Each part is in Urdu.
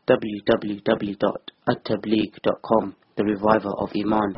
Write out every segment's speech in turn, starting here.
www.attableek.com, the reviver of Iman.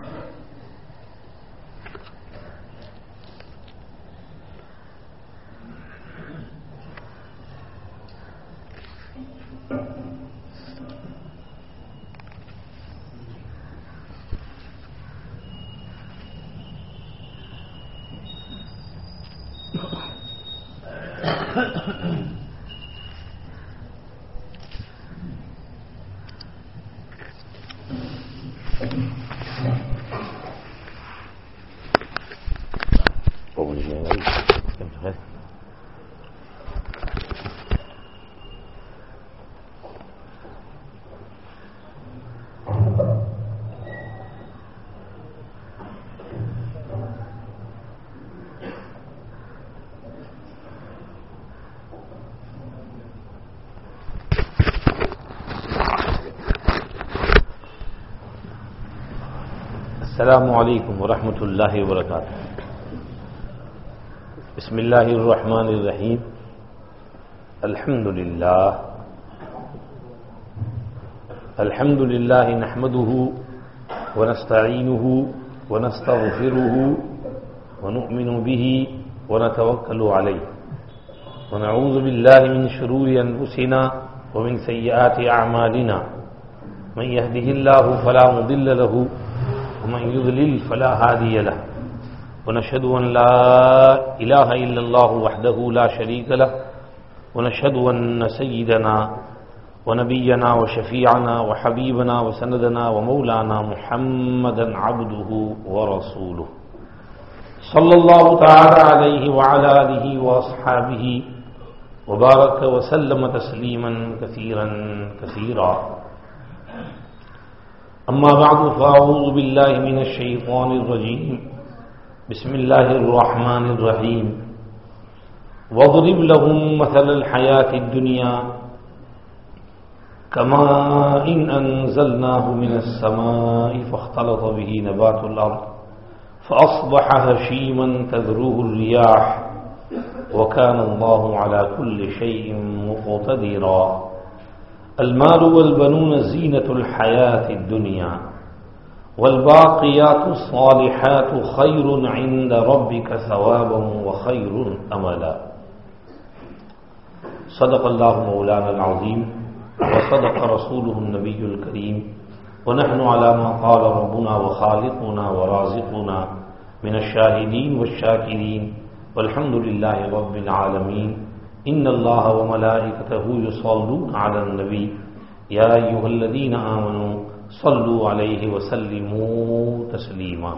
السلام علیکم ورحمۃ اللہ وبرکاتہ. بسم اللہ الرحمن الرحیم. الحمد للہ نحمده ونستعینه ونستغفره ونؤمن به ونتوکل علیہ ونعوذ باللہ من شرور انفسنا ومن سیئات اعمالنا من يهده الله فلا مضل له ومن يضلل فلا هادي له ونشهد أن لا إله إلا الله وحده لا شريك له ونشهد أن سيدنا ونبينا وشفيعنا وحبيبنا وسندنا ومولانا محمدا عبده ورسوله صلى الله تعالى عليه وعلى آله وأصحابه وبارك وسلم تسليما كثيرا كثيرا. اما بعد فاعوذ باللہ من الشیطان الرجیم. بسم اللہ الرحمن الرحیم. واضرب لهم مثل الحیاة الدنیا كماء انزلناه من السماء فاختلط به نبات الارض فاصبح هشيما تذروه الرياح وكان الله على كل شيء مقتدرا. المال والبنون زینة الحیاة الدنیا والباقیات الصالحات خیر عند ربک ثوابا وخیر املا. صدق اللہ مولانا العظیم وصدق رسوله النبی الکریم ونحن على ما قال ربنا وخالقنا ورازقنا من الشاہدین والشاکرین والحمد للہ رب العالمین. ان اللہ وملائکتہ یصلون علی النبی یا ایھا الذین آمنوا صلوا علیہ وسلموا تسلیما.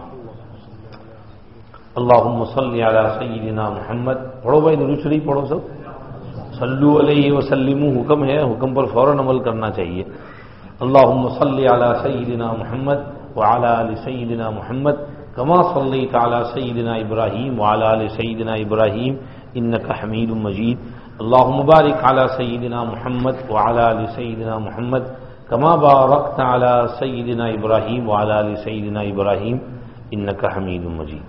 اللہم صل علی سیدنا محمد. پڑھو بھائی درود شریف پڑھو سب. صلوا علیہ وسلموا حکم ہے، حکم پر فوراً عمل کرنا چاہیے. اللہم صل علی سیدنا محمد وعلی آل سیدنا محمد کما صلیت علی سیدنا ابراہیم وعلی آل سیدنا ابراہیم انک حمید مجید. اللہم بارک علی سیدنا محمد وعلی آل سیدنا محمد کما بارکت علی سیدنا ابراہیم وعلی آل سیدنا ابراہیم انک حمید مجید.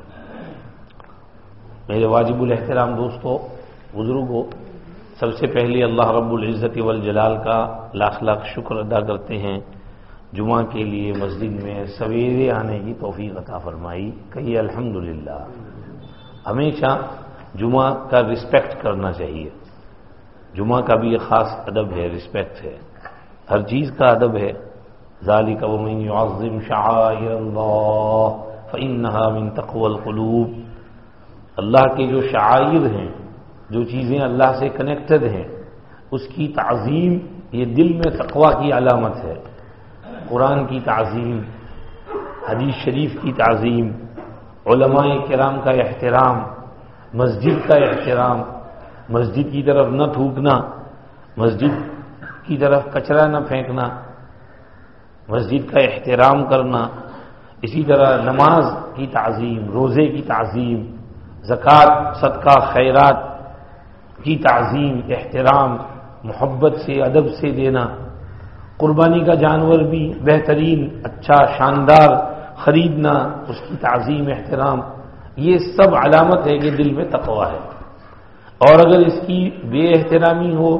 میرے واجب الاحترام دوستو، بزرگوں، سب سے پہلے اللہ رب العزت والجلال کا لاکھ لاکھ شکر ادا کرتے ہیں جمعہ کے لیے مسجد میں سویرے آنے کی توفیق عطا فرمائی. کہیے الحمدللہ. ہمیشہ جمعہ کا رسپیکٹ کرنا چاہیے. جمعہ کا بھی ایک خاص ادب ہے، رسپیکٹ ہے، ہر چیز کا ادب ہے. ذالک ومن یعظم شعائر اللہ فإنہا من تقوی القلوب. اللہ کے جو شعائر ہیں، جو چیزیں اللہ سے کنیکٹڈ ہیں، اس کی تعظیم یہ دل میں تقوی کی علامت ہے. قرآن کی تعظیم، حدیث شریف کی تعظیم، علماء کرام کا احترام، مسجد کا احترام، مسجد کی طرف نہ تھوکنا، مسجد کی طرف کچرا نہ پھینکنا، مسجد کا احترام کرنا، اسی طرح نماز کی تعظیم، روزے کی تعظیم، زکوٰۃ، صدقہ، خیرات کی تعظیم، احترام، محبت سے، ادب سے دینا، قربانی کا جانور بھی بہترین، اچھا، شاندار خریدنا، اس کی تعظیم، احترام، یہ سب علامت ہے کہ دل میں تقویٰ ہے. اور اگر اس کی بے احترامی ہو،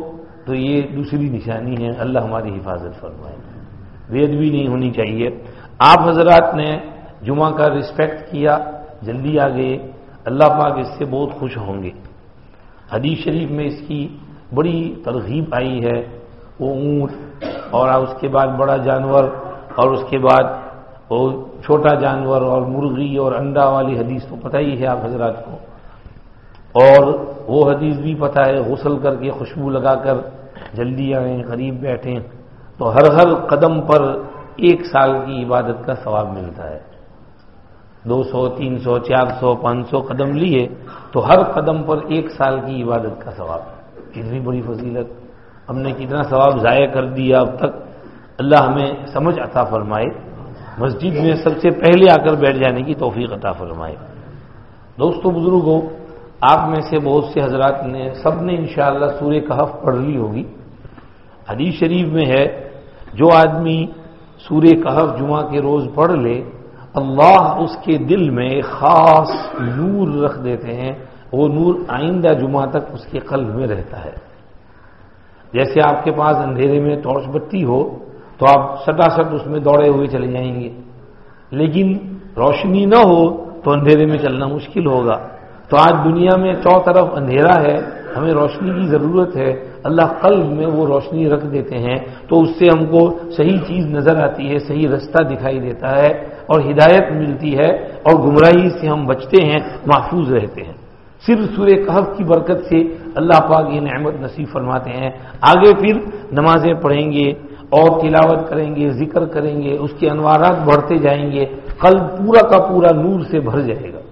تو یہ دوسری نشانی ہے. اللہ ہماری حفاظت فرمائے. بے ادبی نہیں ہونی چاہیے. آپ حضرات نے جمعہ کا رسپیکٹ کیا، جلدی آ گئے، اللہ پاک اس سے بہت خوش ہوں گے. حدیث شریف میں اس کی بڑی ترغیب آئی ہے. وہ اونٹ اور اس کے بعد بڑا جانور اور اس کے بعد وہ چھوٹا جانور اور مرغی اور انڈا والی حدیث تو پتہ ہی ہے آپ حضرات کو. اور وہ حدیث بھی پتہ ہے غسل کر کے خوشبو لگا کر جلدی آئیں، قریب بیٹھیں تو ہر قدم پر 1 سال کی عبادت کا ثواب ملتا ہے. 200 300 400 500 قدم لیے تو ہر قدم پر 1 سال کی عبادت کا ثواب. کتنی بڑی فضیلت. ہم نے کتنا ثواب ضائع کر دیا اب تک. اللہ ہمیں سمجھ عطا فرمائے. مسجد میں سب سے پہلے آ کر بیٹھ جانے کی توفیق عطا فرمائے. دوستو بزرگوں، آپ میں سے بہت سے حضرات نے سب نے انشاءاللہ سورہ کہف پڑھ لی ہوگی. حدیث شریف میں ہے جو آدمی سورہ کہف جمعہ کے روز پڑھ لے اللہ اس کے دل میں خاص نور رکھ دیتے ہیں. وہ نور آئندہ جمعہ تک اس کے قلب میں رہتا ہے. جیسے آپ کے پاس اندھیرے میں ٹارچ بتی ہو تو آپ سٹاسٹ اس میں دوڑے ہوئے چلے جائیں گے، لیکن روشنی نہ ہو تو اندھیرے میں چلنا مشکل ہوگا. تو آج دنیا میں چاروں طرف اندھیرا ہے، ہمیں روشنی کی ضرورت ہے. اللہ قلب میں وہ روشنی رکھ دیتے ہیں تو اس سے ہم کو صحیح چیز نظر آتی ہے، صحیح رستہ دکھائی دیتا ہے اور ہدایت ملتی ہے اور گمراہی سے ہم بچتے ہیں، محفوظ رہتے ہیں. صرف سورہ کہف کی برکت سے اللہ پاک یہ نعمت نصیب فرماتے ہیں. آگے پھر نمازیں پڑھیں گے اور تلاوت کریں گے، ذکر کریں گے، اس کے انوارات بڑھتے جائیں گے، قلب پورا کا پورا نور سے بھر جائے گا.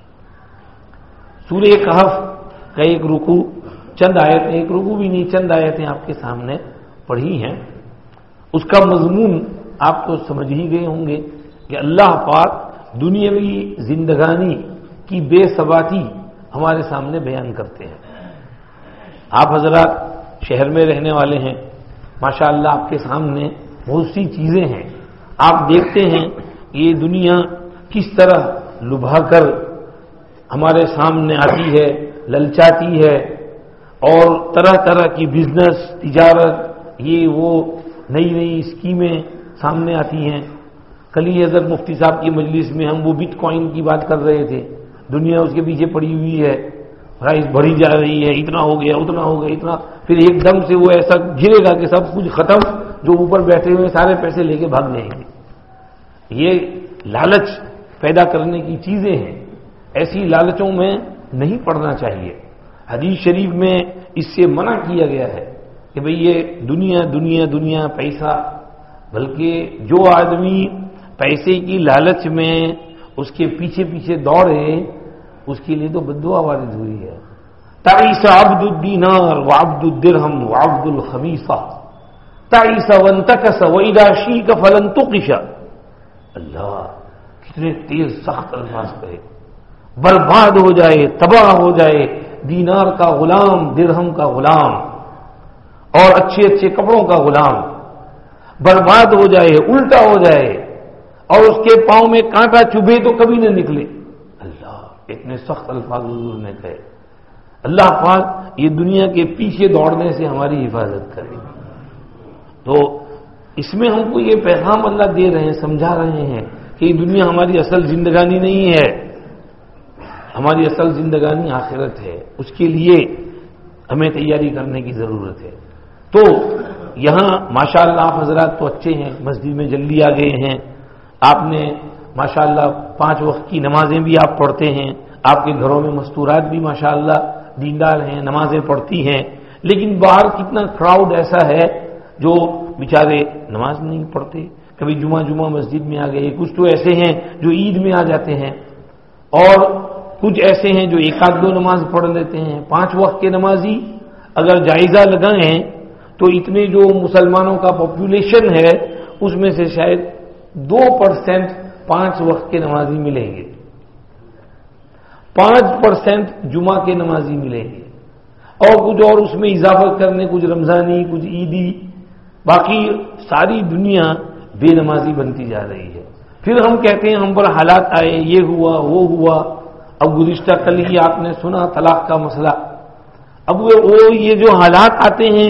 سورہ کہف کا ایک رکوع، چند آیتیں، ایک رکوع بھی نہیں چند آیتیں آپ کے سامنے پڑھی ہیں. اس کا مضمون آپ تو سمجھ ہی گئے ہوں گے کہ اللہ پاک دنیاوی زندگانی کی بے ثباتی ہمارے سامنے بیان کرتے ہیں. آپ حضرات شہر میں رہنے والے ہیں، ماشاءاللہ آپ کے سامنے بہت سی چیزیں ہیں. آپ دیکھتے ہیں یہ دنیا کس طرح لبھا کر ہمارے سامنے آتی ہے، للچاتی ہے اور طرح طرح کی بزنس، تجارت، یہ وہ نئی نئی اسکیمیں سامنے آتی ہیں. کل ہی حضرت مفتی صاحب کی مجلس میں ہم وہ بٹ کوائن کی بات کر رہے تھے. دنیا اس کے پیچھے پڑی ہوئی ہے، پرائز بڑھی جا رہی ہے، اتنا ہو گیا اتنا ہو گیا اتنا، پھر ایک دم سے وہ ایسا گرے گا کہ سب کچھ ختم، جو اوپر بیٹھے ہوئے سارے پیسے لے کے بھاگ جائیں گے. یہ لالچ پیدا کرنے کی چیزیں ہیں. ایسی لالچوں میں نہیں پڑنا چاہیے. حدیث شریف میں اس سے منع کیا گیا ہے کہ بھئی یہ دنیا دنیا دنیا پیسہ، بلکہ جو آدمی پیسے کی لالچ میں اس کے پیچھے پیچھے دوڑے اس کے لیے تو بددعا وارد ہوئی ہے. تعیس عبد الدینار وعبد الدرہم وعبد الخمیسہ تعیس وانتکس واذا شیک فلن تقش. اللہ کتنے تیز سخت الفاظ کہے. برباد ہو جائے، تباہ ہو جائے دینار کا غلام، درہم کا غلام اور اچھے اچھے کپڑوں کا غلام. برباد ہو جائے، الٹا ہو جائے اور اس کے پاؤں میں کانٹا چبھے تو کبھی نہ نکلے. اللہ اتنے سخت الفاظ حضور نے کہے. اللہ پاک یہ دنیا کے پیچھے دوڑنے سے ہماری حفاظت کرے. تو اس میں ہم کو یہ پیغام اللہ دے رہے ہیں، سمجھا رہے ہیں کہ یہ دنیا ہماری اصل زندگانی نہیں ہے، ہماری اصل زندگانی آخرت ہے. اس کے لیے ہمیں تیاری کرنے کی ضرورت ہے. تو یہاں ماشاءاللہ آپ حضرات تو اچھے ہیں، مسجد میں جلدی آ گئے ہیں. آپ نے ماشاءاللہ 5 وقت کی نمازیں بھی آپ پڑھتے ہیں. آپ کے گھروں میں مستورات بھی ماشاءاللہ دیندار ہیں، نمازیں پڑھتی ہیں. لیکن باہر کتنا کراؤڈ ایسا ہے جو بیچارے نماز نہیں پڑھتے. کبھی جمعہ مسجد میں آ گئے. کچھ تو ایسے ہیں جو عید میں آ جاتے ہیں اور کچھ ایسے ہیں جو 1-2 نماز پڑھ لیتے ہیں. 5 وقت کے نمازی اگر جائزہ لگائیں تو اتنے جو مسلمانوں کا پاپولیشن ہے اس میں سے شاید 2% 5 وقت کے نمازی ملیں گے، 5% جمعہ کے نمازی ملیں گے اور کچھ اور اس میں اضافہ کرنے، کچھ رمضانی کچھ عیدی. باقی ساری دنیا بے نمازی بنتی جا رہی ہے. پھر ہم کہتے ہیں ہم پر حالات آئے، یہ ہوا وہ ہوا. اب گزشتہ کل ہی آپ نے سنا طلاق کا مسئلہ. اب وہ یہ جو حالات آتے ہیں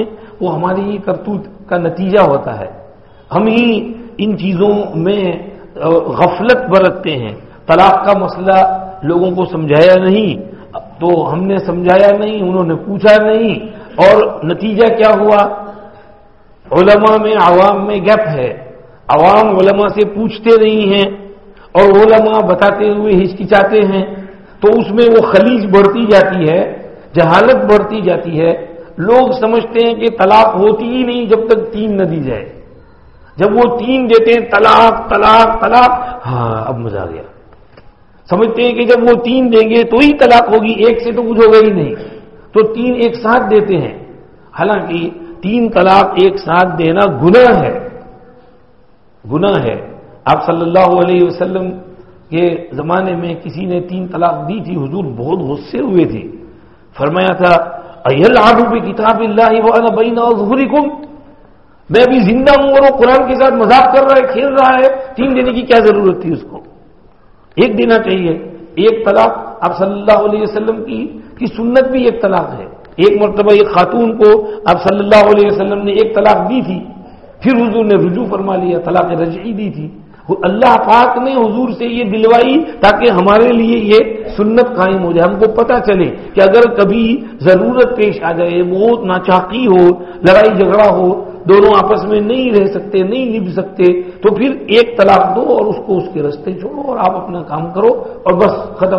وہ ہماری ہی کرتوت کا نتیجہ ہوتا ہے. ہم ہی ان چیزوں میں غفلت برتتے ہیں. طلاق کا مسئلہ لوگوں کو سمجھایا نہیں تو ہم نے سمجھایا نہیں، انہوں نے پوچھا نہیں، اور نتیجہ کیا ہوا؟ علماء میں عوام میں گیپ ہے. عوام علماء سے پوچھتے نہیں ہیں اور علماء بتاتے ہوئے ہچکچاتے ہیں، تو اس میں وہ خلیج بڑھتی جاتی ہے، جہالت بڑھتی جاتی ہے. لوگ سمجھتے ہیں کہ طلاق ہوتی ہی نہیں جب تک 3 نہ دی جائے. جب وہ 3 دیتے ہیں طلاق طلاق طلاق، ہاں اب مزہ آ گیا. سمجھتے ہیں کہ جب وہ 3 دیں گے تو ہی طلاق ہوگی، ایک سے تو کچھ ہوگا ہی نہیں، تو 3 ایک ساتھ دیتے ہیں. حالانکہ 3 طلاق ایک ساتھ دینا گناہ ہے، گناہ ہے. آپ صلی اللہ علیہ وسلم کے زمانے میں کسی نے 3 طلاق دی تھی، حضور بہت غصے ہوئے تھے. فرمایا تھا اَيَلْعَبُ بِكِتَابِ اللَّهِ وَأَنَا بَيْنَ أَظْهُرِكُمْ، میں ابھی زندہ ہوں اور وہ قرآن کے ساتھ مذاق کر رہا ہے، کھیل رہا ہے. 3 دینے کی کیا ضرورت تھی اس کو؟ 1 دینا چاہیے. 1 طلاق آپ صلی اللہ علیہ وسلم کی سنت بھی 1 طلاق ہے. ایک مرتبہ ایک خاتون کو آپ صلی اللہ علیہ وسلم نے 1 طلاق دی تھی، پھر حضور نے رجوع فرما لیا، طلاق رجعی دی تھی. اللہ پاک نے حضور سے یہ دلوائی تاکہ ہمارے لیے یہ سنت قائم ہو جائے. ہم کو پتہ چلے کہ اگر کبھی ضرورت پیش آ جائے، بہت ناچاقی ہو، لڑائی جھگڑا ہو، دونوں آپس میں نہیں رہ سکتے، نہیں نبھ سکتے، تو پھر 1 طلاق دو اور اس کو اس کے راستے چھوڑو اور آپ اپنا کام کرو اور بس ختم.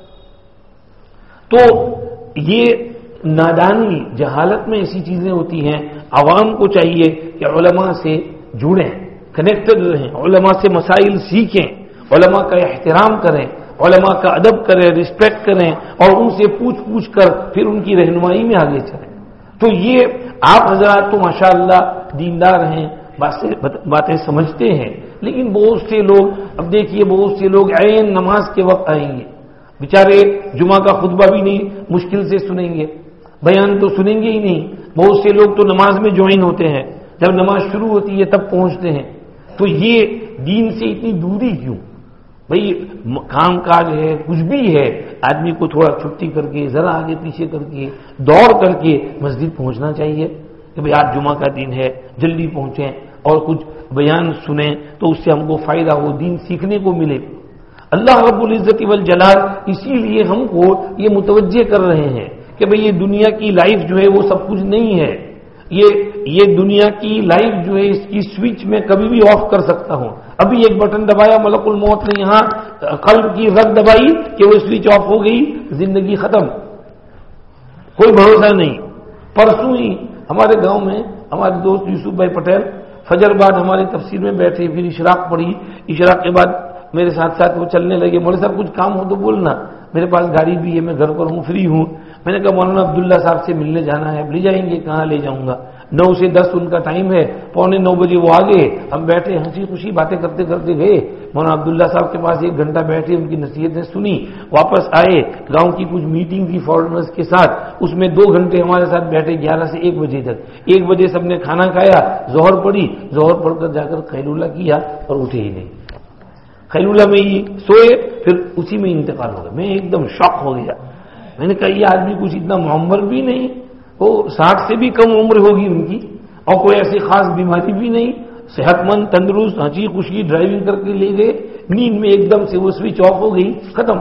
تو یہ نادانی، جہالت میں ایسی چیزیں ہوتی ہیں. عوام کو چاہیے کہ علماء سے جڑیں، کنیکٹڈ رہیں، علماء سے مسائل سیکھیں، علماء کا احترام کریں، علماء کا ادب کریں، رسپیکٹ کریں، اور ان سے پوچھ کر پھر ان کی رہنمائی میں آگے چلیں. تو یہ آپ حضرات تو ماشاءاللہ دیندار ہیں، باتیں سمجھتے ہیں، لیکن بہت سے لوگ، اب دیکھیے بہت سے لوگ عین نماز کے وقت آئیں گے، بیچارے جمعہ کا خطبہ بھی نہیں، مشکل سے سنیں گے، بیان تو سنیں گے ہی نہیں. بہت سے لوگ تو نماز میں جوائن ہوتے ہیں، جب نماز شروع ہوتی ہے تب پہنچتے ہیں. تو یہ دین سے اتنی دوری کیوں؟ بھئی کام کاج ہے، کچھ بھی ہے، آدمی کو تھوڑا چھٹی کر کے، ذرا آگے پیچھے کر کے، دوڑ کر کے مسجد پہنچنا چاہیے کہ بھئی آج جمعہ کا دن ہے، جلدی پہنچیں اور کچھ بیان سنیں تو اس سے ہم کو فائدہ ہو، دین سیکھنے کو ملے. اللہ رب العزت والجلال اسی لیے ہم کو یہ متوجہ کر رہے ہیں کہ بھئی یہ دنیا کی لائف جو ہے وہ سب کچھ نہیں ہے. یہ دنیا کی لائف جو ہے اس کی سوئچ میں کبھی بھی آف کر سکتا ہوں. ابھی ایک بٹن دبایا، ملک الموت نے یہاں قلب کی رگ دبائی کہ وہ سوئچ آف ہو گئی، زندگی ختم، کوئی بھروسہ نہیں. پرسوں ہی ہمارے گاؤں میں ہمارے دوست یوسف بھائی پٹیل فجر بعد ہماری تفسیر میں بیٹھے، پھر اشراق پڑھی، اشراق کے بعد میرے ساتھ ساتھ وہ چلنے لگے. مولوی صاحب کچھ کام ہو تو بولنا، میرے پاس گاڑی بھی ہے، میں گھر پر ہوں، فری ہوں. میں نے کہا مولانا عبداللہ صاحب سے ملنے جانا ہے. لے جائیں گے؟ کہاں لے جاؤں گا، 9 سے 10 ان کا ٹائم ہے، 8:45 بجے وہ آ گئے. ہم بیٹھے ہنسی خوشی باتیں کرتے کرتے گئے. مولانا عبداللہ صاحب کے پاس 1 گھنٹہ بیٹھے، ان کی نصیحتیں سنی، واپس آئے. گاؤں کی کچھ میٹنگ تھی فارنرز کے ساتھ، اس میں 2 گھنٹے ہمارے ساتھ بیٹھے، 11 سے 1 بجے تک. 1 بجے سب نے کھانا کھایا، ظہر پڑھی، ظہر پڑھ کر جا کر قیلولہ کیا اور اٹھے ہی نہیں. قیلولہ میں ہی سوئے، پھر اسی میں انتقال ہو گیا. میں ایک دم شاک ہو گیا. میں نے کہا یہ آدمی کچھ اتنا معمر بھی نہیں، وہ 60 سے بھی کم عمر ہوگی ان کی، اور کوئی ایسی خاص بیماری بھی نہیں، صحت مند، تندرست، ہنسی خوشی ڈرائیونگ کر کے لے گئے. نیند میں ایک دم سے وہ سوئچ آف ہو گئی، ختم.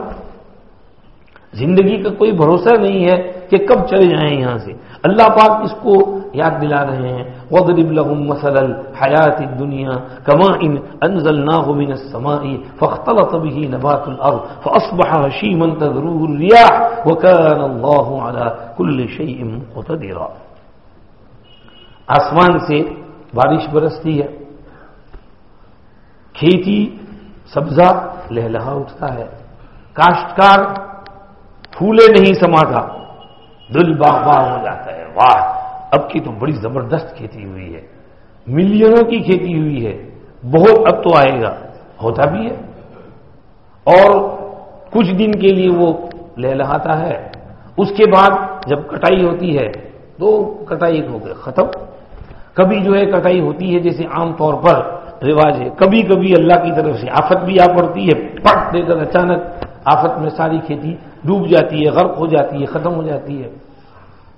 زندگی کا کوئی بھروسہ نہیں ہے کہ کب چلے جائیں یہاں سے. اللہ پاک اس کو یاد دلا رہے ہیں، وَاضْرِبْ لَهُم مَّثَلَ الْحَيَاةِ الدُّنْيَا كَمَاءٍ أَنزَلْنَاهُ مِنَ السَّمَاءِ فَاخْتَلَطَ بِهِ نَبَاتُ الْأَرْضِ فَأَصْبَحَ هَشِيمًا تَذْرُوهُ الرِّيَاحُ وَكَانَ اللَّهُ عَلَى كُلِّ شَيْءٍ مُقْتَدِرًا. آسمان سے بارش برستی ہے، کھیتی سبزہ لہلہا اٹھتا ہے، کاشتکار پھولے نہیں سماتا، دل باغ باغ ہو جاتا ہے. واہ، اب کی تو بڑی زبردست کھیتی ہوئی ہے، ملینوں کی کھیتی ہوئی ہے، بہت اب تو آئے گا. ہوتا بھی ہے، اور کچھ دن کے لیے وہ لہلہاتا ہے. اس کے بعد جب کٹائی ہوتی ہے تو کٹائی ہو گئے ختم. کبھی جو ہے کٹائی ہوتی ہے جیسے عام طور پر رواج ہے، کبھی کبھی اللہ کی طرف سے آفت بھی آ پڑتی ہے، پٹ دے کر اچانک آفت میں ساری کھیتی ڈوب جاتی ہے، غرق ہو جاتی ہے، ختم ہو جاتی ہے.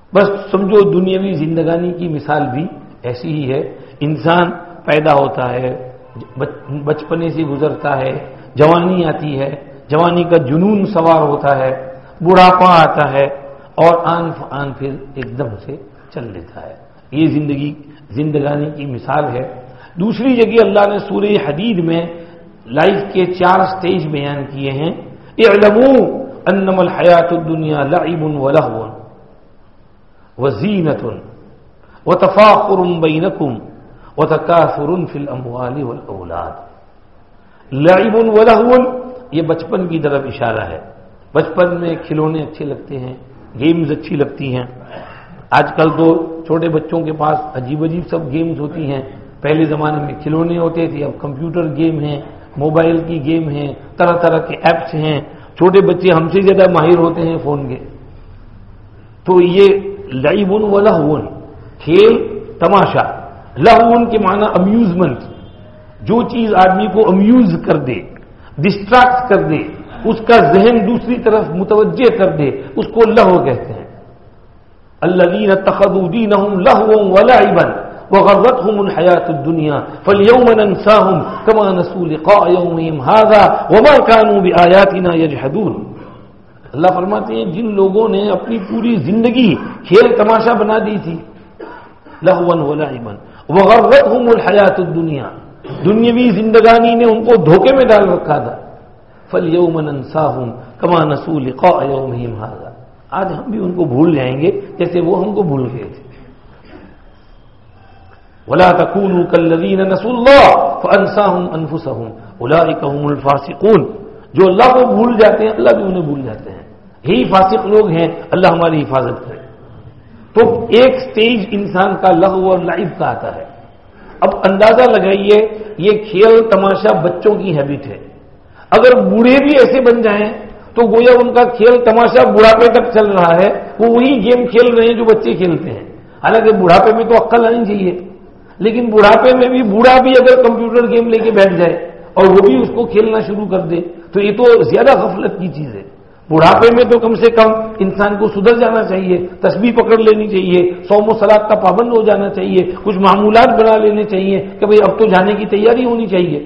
بس سمجھو دنیاوی زندگانی کی مثال بھی ایسی ہی ہے. انسان پیدا ہوتا ہے، بچپنے سے گزرتا ہے، جوانی آتی ہے، جوانی کا جنون سوار ہوتا ہے، بڑھاپا آتا ہے اور آن فآن پھر ایک دم سے چل لیتا ہے. یہ زندگانی کی مثال ہے. دوسری جگہ اللہ نے سورہ حدید میں لائف کے 4 سٹیج بیان کیے ہیں. اعلموا انما الحیات الدنیا لعب ولہو وزینۃ وتفاخر بینکم وتکاثر فی الاموال والاولاد. لعب ولہو یہ بچپن کی طرف اشارہ ہے. بچپن میں کھلونے اچھے لگتے ہیں، گیمز اچھی لگتی ہیں. آج کل تو چھوٹے بچوں کے پاس عجیب عجیب سب گیمز ہوتی ہیں. پہلے زمانے میں کھلونے ہوتے تھے، اب کمپیوٹر گیم ہیں، موبائل کی گیم ہیں، طرح طرح کے ایپس ہیں. چھوٹے بچے ہم سے زیادہ ماہر ہوتے ہیں فون کے. تو یہ لعب و لہو، کھیل تماشا. لہو کے معنی امیوزمنٹ، جو چیز آدمی کو امیوز کر دے، ڈسٹریکٹ کر دے، اس کا ذہن دوسری طرف متوجہ کر دے، اس کو لہو کہتے ہیں. الذین اتخذوا دینہم لہوا ولعبا وغرتهم الحیاۃ الدنیا فالیوم ننساہم کما نسوا لقاء یومہم ھذا وما کانوا بآیاتنا یجحدون. اللہ فرماتے ہیں جن لوگوں نے اپنی پوری زندگی کھیل تماشا بنا دی تھی، لہوا ولعبا وغرتهم الحیاۃ الدنیا، دنیاوی زندگانی نے ان کو دھوکے میں ڈال رکھا تھا. فالیوم ننساہم کما نسوا لقاء یومہم ھذا، آج ہم بھی ان کو بھول جائیں گے جیسے وہ ہم کو بھول گئے تھے. ولا تکونوا کالذین نسوا اللہ فانساہم انفسہم اولئک هم الفاسقون. جو اللہ کو بھول جاتے ہیں اللہ بھی انہیں بھول جاتے ہیں. یہی فاسق لوگ ہیں. اللہ ہماری حفاظت کرے. تو ایک سٹیج انسان کا لغو اور لعب کا آتا ہے. اب اندازہ لگائیے یہ کھیل تماشا بچوں کی ہیبٹ ہے. اگر بوڑھے بھی ایسے بن جائیں تو گویا ان کا کھیل تماشا بڑھاپے تک چل رہا ہے. وہ وہی گیم کھیل رہے ہیں جو بچے کھیلتے ہیں. حالانکہ بڑھاپے میں تو عقل آنی چاہیے، لیکن بڑھاپے میں بھی بوڑھا بھی اگر کمپیوٹر گیم لے کے بیٹھ جائے اور وہ بھی اس کو کھیلنا شروع کر دے تو یہ تو زیادہ غفلت کی چیز ہے. بڑھاپے میں تو کم سے کم انسان کو سدھر جانا چاہیے، تسبیح پکڑ لینی چاہیے، صوم و صلاۃ کا پابند ہو جانا چاہیے، کچھ معمولات بنا لینے چاہیے کہ بھئی اب تو جانے کی تیاری ہونی چاہیے.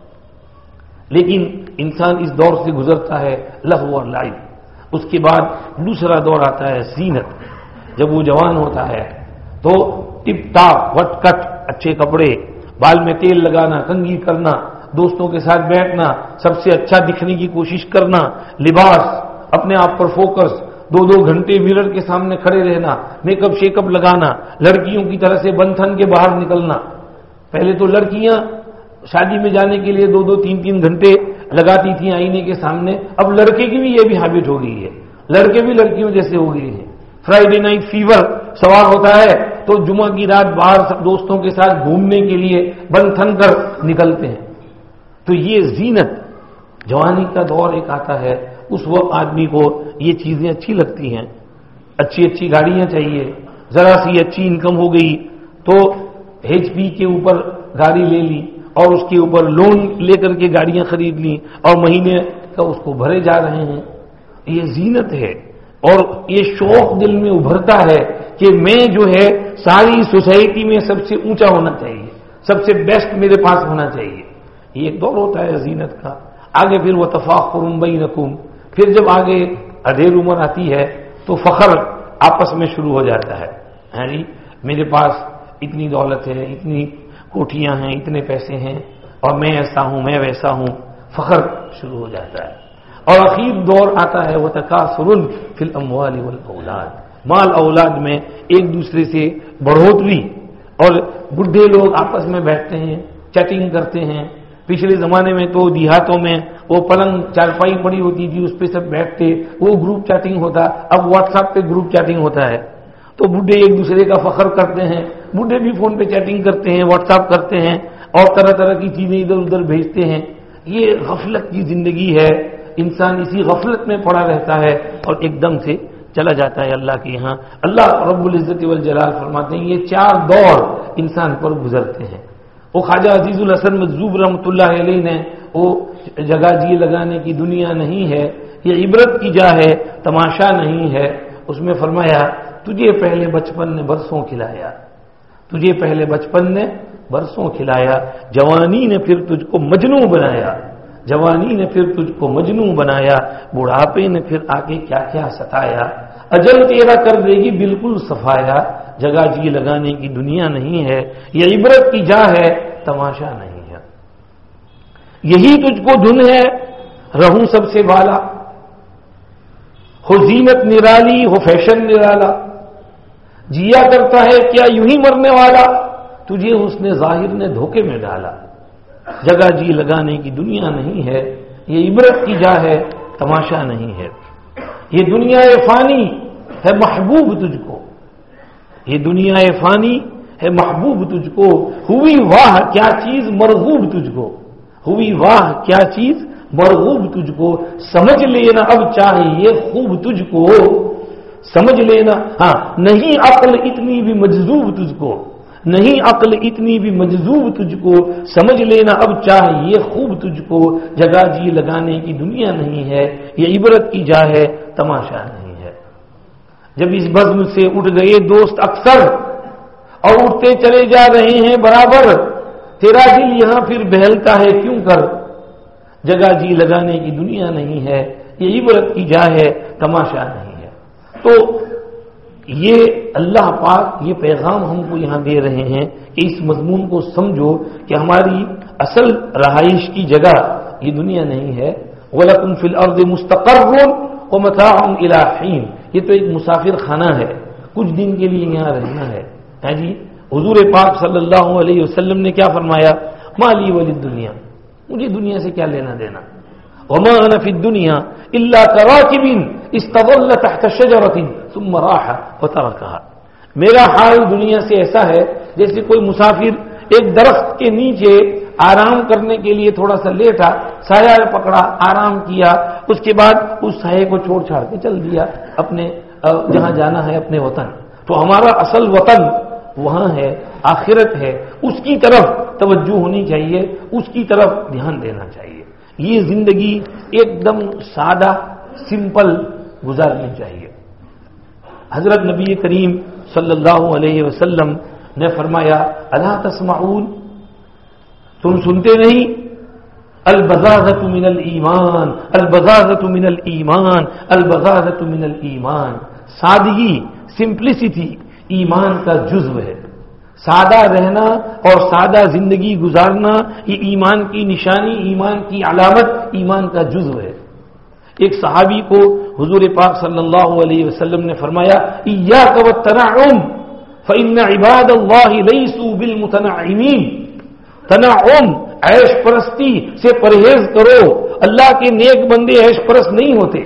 لیکن انسان اس دور سے گزرتا ہے لہو اور لعب. اس کے بعد دوسرا دور آتا ہے زینت. جب وہ جوان ہوتا ہے تو ٹپ ٹاپ وٹ کٹ، اچھے کپڑے، بال میں تیل لگانا، کنگھی کرنا، دوستوں کے ساتھ بیٹھنا، سب سے اچھا دکھنے کی کوشش کرنا، لباس، اپنے آپ پر فوکس، 2 گھنٹے مرر کے سامنے کھڑے رہنا، میک اپ شیک اپ لگانا، لڑکیوں کی طرح سے بن تھن کے باہر نکلنا. پہلے تو لڑکیاں شادی میں جانے کے لیے 2 3 گھنٹے لگاتی تھیں آئینے کے سامنے. اب لڑکے کی بھی یہ بھی ہیبٹ ہو گئی ہے. لڑکے بھی لڑکیوں جیسے ہو گئے ہیں. فرائیڈے نائٹ فیور سوار ہوتا ہے تو جمعہ کی رات باہر سب دوستوں کے ساتھ گھومنے کے لیے بن تھن کر نکلتے ہیں. تو یہ زینت جوانی کا دور ایک آتا ہے. اس وقت آدمی کو یہ چیزیں اچھی لگتی ہیں. اچھی گاڑیاں چاہیے. ذرا سی اچھی انکم ہو گئی تو ایچ پی کے اوپر گاڑی لے لی اور اس کے اوپر لون لے کر کے گاڑیاں خرید لی اور مہینے کا اس کو بھرے جا رہے ہیں. یہ زینت ہے. اور یہ شوق دل میں ابھرتا ہے کہ میں جو ہے ساری سوسائٹی میں سب سے اونچا ہونا چاہیے، سب سے بیسٹ میرے پاس ہونا چاہیے. یہ ایک دور ہوتا ہے زینت کا. آگے پھر وہ تفاخر بینکم، پھر جب آگے ادھیر عمر آتی ہے تو فخر آپس میں شروع ہو جاتا ہے. یعنی میرے پاس اتنی دولت ہے، اتنی کوٹھیاں ہیں، اتنے پیسے ہیں اور میں ایسا ہوں، میں ویسا ہوں. فخر شروع ہو جاتا ہے. اور اخیر دور آتا ہے وہ تکاثر فی الاموال والاولاد، مال اولاد میں ایک دوسرے سے بڑھوتری. اور بڈھے لوگ آپس میں بیٹھتے ہیں، چیٹنگ کرتے ہیں. پچھلے زمانے میں تو دیہاتوں میں وہ پلنگ چارپائی پڑی ہوتی تھی، اس پہ سب بیٹھتے، وہ گروپ چیٹنگ ہوتا. اب واٹس ایپ پہ گروپ چیٹنگ ہوتا ہے تو بڈھے ایک دوسرے کا فخر کرتے ہیں. بڈھے بھی فون پہ چیٹنگ کرتے ہیں، واٹس ایپ کرتے ہیں اور طرح طرح کی چیزیں ادھر ادھر بھیجتے ہیں. یہ غفلت کی زندگی ہے. انسان اسی غفلت میں پڑا رہتا ہے اور ایک دم سے چلا جاتا ہے اللہ کے یہاں. اللہ رب العزت والجلال فرماتے ہیں یہ 4 دور انسان پر گزرتے ہیں. وہ خواجہ عزیز الحسن مجذوب رحمۃ اللہ علیہ نے وہ جگہ جی لگانے کی دنیا نہیں ہے، یہ عبرت کی جا ہے، تماشا نہیں ہے. اس میں فرمایا تجھے پہلے بچپن نے برسوں کھلایا، تجھے پہلے بچپن نے برسوں کھلایا، جوانی نے پھر تجھ کو مجنوں بنایا، جوانی نے پھر تجھ کو مجنوں بنایا، بڑھاپے نے پھر آگے کیا کیا ستایا، اجل تیرا کر دے گی بالکل صفایا، جگہ جی لگانے کی دنیا نہیں ہے، یہ عبرت کی جا ہے تماشا نہیں ہے، یہی تجھ کو دھن ہے رہوں سب سے بالا، ہو زینت نرالی ہو فیشن نرالا، جیا کرتا ہے کیا یوں ہی مرنے والا، تجھے حسن ظاہر نے دھوکے میں ڈالا، جگہ جی لگانے کی دنیا نہیں ہے، یہ عبرت کی جا ہے تماشا نہیں ہے، یہ دنیا فانی ہے محبوب تجھ کو، یہ دنیا فانی ہے محبوب تجھ کو، ہوئی واہ کیا چیز مرغوب تجھ کو، ہوئی واہ کیا چیز مرغوب تجھ کو، سمجھ لینا اب چاہیے خوب تجھ کو، سمجھ لینا ہاں نہیں عقل اتنی بھی مجذوب تجھ کو، نہیں عقل اتنی بھی مجذوب تجھ کو، سمجھ لینا اب چاہیے خوب تجھ کو، جگہ جی لگانے کی دنیا نہیں ہے، یہ عبرت کی جا ہے تماشا نہیں ہے۔ جب اس بزم سے اٹھ گئے دوست اکثر اور اٹھتے چلے جا رہے ہیں برابر، تیرا دل یہاں پھر بہلتا ہے کیوں کر، جگہ جی لگانے کی دنیا نہیں ہے، یہ عبرت کی جا ہے تماشا نہیں ہے۔ تو یہ اللہ پاک یہ پیغام ہم کو یہاں دے رہے ہیں کہ اس مضمون کو سمجھو کہ ہماری اصل رہائش کی جگہ یہ دنیا نہیں ہے، وَلَكُمْ فِي الْأَرْضِ مُسْتَقَرٌّ وَمَتَاعٌ إِلَىٰ حِينٍ، یہ تو ایک مسافر خانہ ہے، کچھ دن کے لیے یہاں رہنا ہے جی۔ حضور پاک صلی اللہ علیہ وسلم نے کیا فرمایا، مَا لِي وَلِلدُّنْيَا، مجھے دنیا سے کیا لینا دینا، وَمَا أَنَا فِي الدُّنْيَا إِلَّا كَرَاكِبٍ استظل تحت شجرة ثم راح وتركها، میرا حال دنیا سے ایسا ہے جیسے کوئی مسافر ایک درخت کے نیچے آرام کرنے کے لیے تھوڑا سا لیٹا، سایہ پکڑا، آرام کیا، اس کے بعد اس سایہ کو چھوڑ چھاڑ کے چل دیا اپنے جہاں جانا ہے اپنے وطن۔ تو ہمارا اصل وطن وہاں ہے، آخرت ہے، اس کی طرف توجہ ہونی چاہیے، اس کی طرف دھیان دینا چاہیے۔ یہ زندگی ایک دم سادہ سمپل گزارنی چاہیے۔ حضرت نبی کریم صلی اللہ علیہ وسلم نے فرمایا، الا تسمعون، تم سنتے نہیں، البذاذۃ من الایمان، البذاذۃ من الایمان، البذاذۃ من الایمان، سادگی، سمپلسٹی ایمان کا جزو ہے، سادہ رہنا اور سادہ زندگی گزارنا یہ ایمان کی نشانی، ایمان کی علامت، ایمان کا جزو ہے۔ ایک صحابی کو حضور پاک صلی اللہ علیہ وسلم نے فرمایا، ایاک والتنعم فإن عباد اللہ لیسوا بالمتنعمین، تنعم عیش پرستی سے پرہیز کرو، اللہ کے نیک بندے عیش پرست نہیں ہوتے،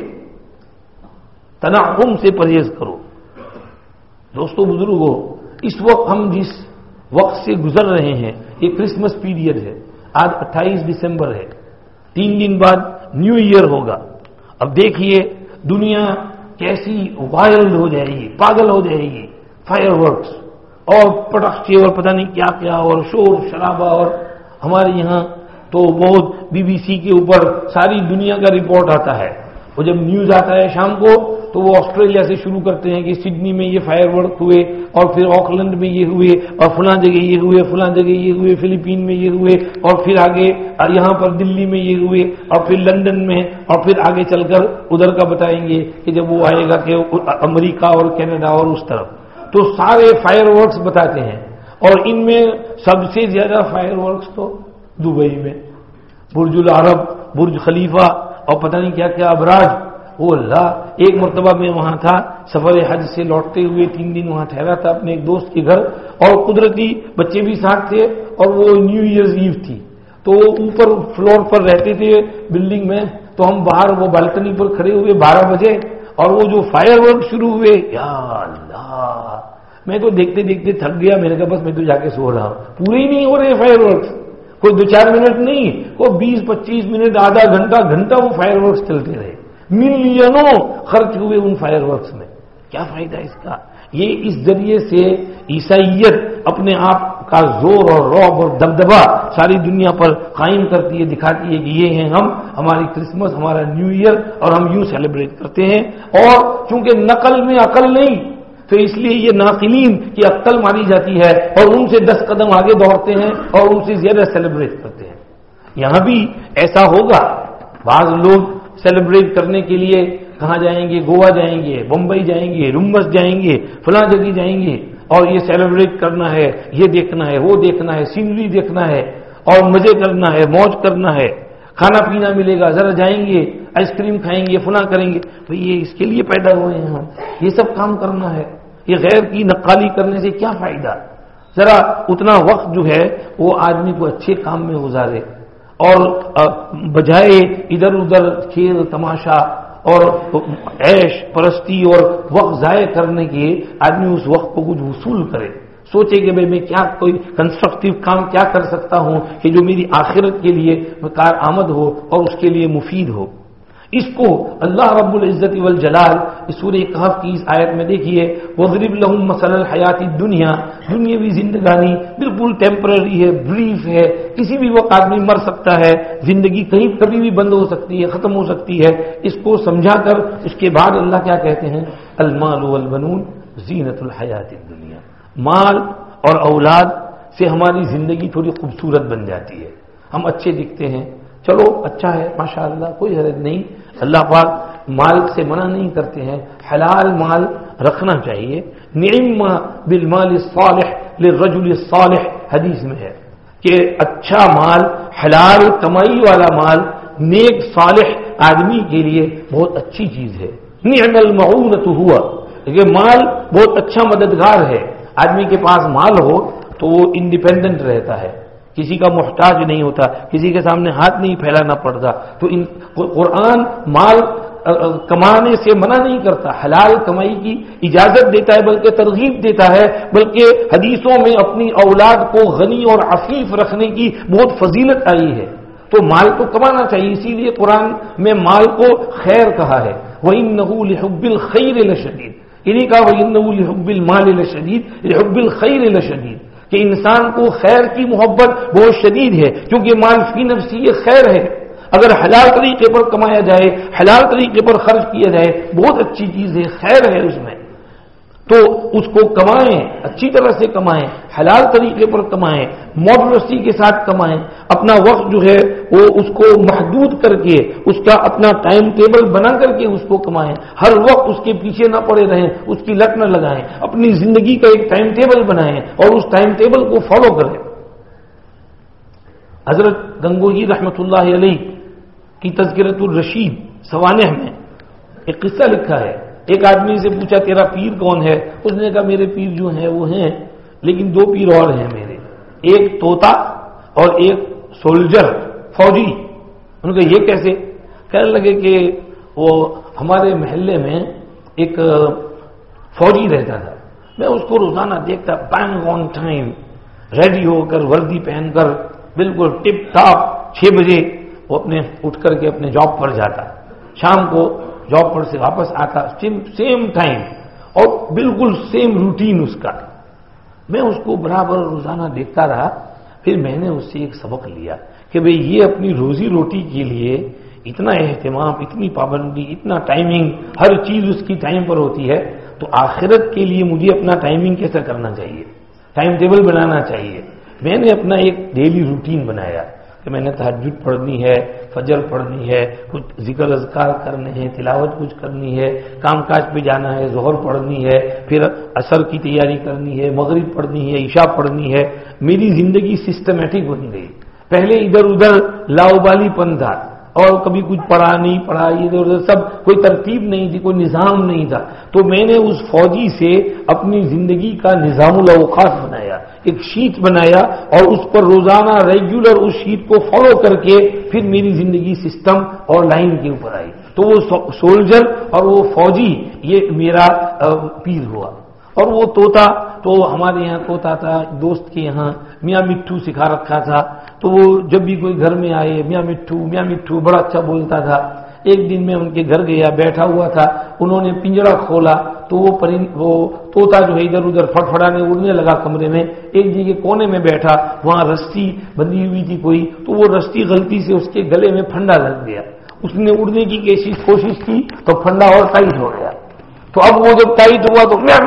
تنعم سے پرہیز کرو۔ دوستو بزرگو، اس وقت ہم جس وقت سے گزر رہے ہیں یہ کرسمس پیریڈ ہے، آج 28 دسمبر ہے، 3 دن بعد نیو ایئر ہوگا۔ اب دیکھیے دنیا کیسی وائلڈ ہو جائے گی، پاگل ہو جائے گی، فائر ورکس اور پٹاخے اور پتہ نہیں کیا کیا اور شور شرابہ، اور ہمارے یہاں تو بہت BBC کے اوپر ساری دنیا کا رپورٹ آتا ہے، وہ جب نیوز آتا ہے شام کو تو وہ آسٹریلیا سے شروع کرتے ہیں کہ سڈنی میں یہ فائر ورک ہوئے، اور پھر آکلینڈ میں یہ ہوئے، اور فلاں جگہ یہ ہوئے، فلاں جگہ یہ ہوئے، فلپین میں یہ ہوئے، اور پھر آگے یہاں پر دلی میں یہ ہوئے، اور پھر لندن میں، اور پھر آگے چل کر ادھر کا بتائیں گے کہ جب وہ آئے گا کہ امریکہ اور کینیڈا اور اس طرف، تو سارے فائر ورکس بتاتے ہیں۔ اور ان میں سب سے زیادہ فائر ورکس تو دبئی میں، برج العرب، برج خلیفہ اور پتہ نہیں کیا کیا ابراج۔ وہ اللہ، ایک مرتبہ میں وہاں تھا، سفر حج سے لوٹتے ہوئے 3 دن وہاں ٹھہرا تھا اپنے ایک دوست کے گھر، اور قدرتی بچے بھی ساتھ تھے، اور وہ نیو ایئرز ایو تھی، تو وہ اوپر فلور پر رہتے تھے بلڈنگ میں، تو ہم باہر وہ بالکنی پر کھڑے ہوئے 12 بجے، اور وہ جو فائر ورک شروع ہوئے، یا اللہ، میں تو دیکھتے دیکھتے تھک گیا، میں نے کہا بس میں تو جا کے سو رہا ہوں، پورے ہی نہیں ہو رہے فائر ورکس، کوئی 2-4 منٹ نہیں، کوئی 20-25 منٹ، آدھا گھنٹہ وہ فائر ورکس چلتے رہے، ملینوں خرچ ہوئے ان فائر ورکس میں۔ کیا فائدہ اس کا؟ یہ اس ذریعے سے عیسائیت اپنے آپ کا زور اور رعب اور دبدبہ ساری دنیا پر قائم کرتی ہے، دکھاتی ہے کہ یہ ہیں ہم، ہماری کرسمس، ہمارا نیو ایئر، اور ہم یوں سیلیبریٹ کرتے ہیں۔ اور چونکہ نقل میں عقل نہیں، تو اس لیے یہ ناقلین کی عقل ماری جاتی ہے اور ان سے 10 قدم آگے دوڑتے ہیں اور ان سے زیادہ سیلیبریٹ کرتے ہیں. یہاں بھی ایسا ہوگا. بعض لوگ سیلیبریٹ کرنے کے لیے کہاں جائیں گے؟ گوا جائیں گے، بمبئی جائیں گے، رمبس جائیں گے، فلاں جگہ جائیں گے اور یہ سیلیبریٹ کرنا ہے، یہ دیکھنا ہے، وہ دیکھنا ہے، سینری دیکھنا ہے اور مزے کرنا ہے، موج کرنا ہے، کھانا پینا ملے گا، ذرا جائیں گے، آئس کریم کھائیں گے، فلاں کریں گے. بھئی یہ اس کے لیے پیدا ہوئے ہیں ہم، یہ سب کام کرنا ہے. یہ غیر کی نقالی کرنے سے کیا فائدہ؟ ذرا اتنا وقت جو ہے وہ آدمی کو اچھے کام میں گزارے اور بجائے ادھر ادھر کھیل تماشا اور عیش پرستی اور وقت ضائع کرنے کے آدمی اس وقت کو کچھ وصول کرے. سوچے کہ بھئی میں کیا کوئی کنسٹرکٹیو کام کیا کر سکتا ہوں کہ جو میری آخرت کے لیے کارآمد ہو اور اس کے لیے مفید ہو. اس کو اللہ رب العزت والجلال اس سورہ کہف کی اس آیت میں دیکھیے، وَضْرِبْ لَهُم مَثَلَ الْحَيَاةِ الدُّنْيَا، دنیاوی زندگانی بالکل ٹیمپرری ہے، بریف ہے، کسی بھی وقت آدمی مر سکتا ہے، زندگی کہیں کبھی بھی بند ہو سکتی ہے، ختم ہو سکتی ہے. اس کو سمجھا کر اس کے بعد اللہ کیا کہتے ہیں؟ المال والبنون زینت الحیات الدنیا. مال اور اولاد سے ہماری زندگی تھوڑی خوبصورت بن جاتی ہے، ہم اچھے دکھتے ہیں. چلو اچھا ہے، ماشاءاللہ، کوئی حرج نہیں. اللہ پاک مال سے منع نہیں کرتے ہیں، حلال مال رکھنا چاہیے. نعم بالمال الصالح للرجل الصالح حدیث میں ہے کہ اچھا مال، حلال کمائی والا مال نیک صالح آدمی کے لیے بہت اچھی چیز ہے. نعم المعونۃ ہوا کہ مال بہت اچھا مددگار ہے. آدمی کے پاس مال ہو تو وہ انڈیپینڈنٹ رہتا ہے، کسی کا محتاج نہیں ہوتا، کسی کے سامنے ہاتھ نہیں پھیلانا پڑتا. تو قرآن مال کمانے سے منع نہیں کرتا، حلال کمائی کی اجازت دیتا ہے، بلکہ ترغیب دیتا ہے. بلکہ حدیثوں میں اپنی اولاد کو غنی اور عفیف رکھنے کی بہت فضیلت آئی ہے. تو مال کو کمانا چاہیے، اسی لیے قرآن میں مال کو خیر کہا ہے. وَإِنَّهُ لِحُبِّ الْخَيْرِ لَشَدِيدٌ، انہی کا وَإِنَّهُ لِحُبِّ الْمَالِ لَشَدِيدٌ، لِحُبِّ الْخَيْرِ لَشَدِيدٌ، کہ انسان کو خیر کی محبت بہت شدید ہے، کیونکہ مال فی نفسی یہ خیر ہے. اگر حلال طریقے پر کمایا جائے، حلال طریقے پر خرچ کیا جائے، بہت اچھی چیز ہے، خیر ہے اس میں. تو اس کو کمائیں، اچھی طرح سے کمائیں، حلال طریقے پر کمائیں، ماڈرسی کے ساتھ کمائیں. اپنا وقت جو ہے وہ اس کو محدود کر کے، اس کا اپنا ٹائم ٹیبل بنا کر کے اس کو کمائیں. ہر وقت اس کے پیچھے نہ پڑے رہیں، اس کی لت نہ لگائیں. اپنی زندگی کا ایک ٹائم ٹیبل بنائیں اور اس ٹائم ٹیبل کو فالو کریں. حضرت گنگوہی رحمۃ اللہ علیہ کی تذکرۃ الرشید سوانح میں ایک قصہ لکھا ہے. ایک آدمی سے پوچھا تیرا پیر کون ہے؟ اس نے کہا میرے پیر جو ہیں وہ ہیں، لیکن 2 پیر اور ہیں میرے، ایک طوطا اور ایک سولجر، فوجی. ان کا یہ کیسے؟ کہنے لگے کہ وہ ہمارے محلے میں ایک فوجی رہتا تھا، میں اس کو روزانہ دیکھتا، بینگ آن ٹائم ریڈی ہو کر وردی پہن کر بالکل ٹپ ٹاپ 6 بجے وہ اٹھ کر کے اپنے جاب پر جاتا، شام کو جاب پر سے واپس آتا، سیم ٹائم اور بالکل سیم روٹین اس کا. میں اس کو برابر روزانہ دیکھتا رہا. پھر میں نے اس سے ایک سبق لیا کہ بھئی یہ اپنی روزی روٹی کے لیے اتنا اہتمام، اتنی پابندی، اتنا ٹائمنگ، ہر چیز اس کی ٹائم پر ہوتی ہے، تو آخرت کے لیے مجھے اپنا ٹائمنگ کیسا کرنا چاہیے، ٹائم ٹیبل بنانا چاہیے. میں نے اپنا ایک ڈیلی روٹین بنایا کہ میں نے تہجد پڑھنی ہے، فجر پڑھنی ہے، کچھ ذکر اذکار کرنے ہیں، تلاوت کچھ کرنی ہے، کام کاج پہ جانا ہے، ظہر پڑھنی ہے، پھر عصر کی تیاری کرنی ہے، مغرب پڑھنی ہے، عشاء پڑھنی ہے. میری زندگی سسٹمیٹک بن گئی. پہلے ادھر ادھر لاؤبالی پن تھا اور کبھی کچھ پڑھا نہیں پڑھا، ادھر ادھر سب، کوئی ترتیب نہیں تھی، کوئی نظام نہیں تھا. تو میں نے اس فوجی سے اپنی زندگی کا نظام الاوقات بنایا، ایک شیٹ بنایا اور اس پر روزانہ ریگولر اس شیٹ کو فالو کر کے پھر میری زندگی سسٹم اور لائن کے اوپر آئی. تو وہ سولجر اور وہ فوجی یہ میرا پیر ہوا. اور وہ طوطا، تو ہمارے یہاں طوطا تھا، دوست کے یہاں میاں مٹھو سکھا رکھا تھا. تو وہ جب بھی کوئی گھر میں آئے میاں مٹھو بڑا اچھا بولتا تھا. ایک دن میں ان کے گھر گیا، بیٹھا ہوا تھا، انہوں نے پنجرا کھولا تو وہ طوطا جو ہے ادھر ادھر فٹفڑانے اڑنے لگا کمرے میں. ایک جگہ کونے میں بیٹھا، وہاں رسی بندھی ہوئی تھی کوئی، تو وہ رسی غلطی سے اس کے گلے میں پھندا لگ گیا. اس نے اڑنے کی کوشش کی تو پھندا اور ٹائٹ ہو گیا. تو اب وہ جب تائید ہوا تو میں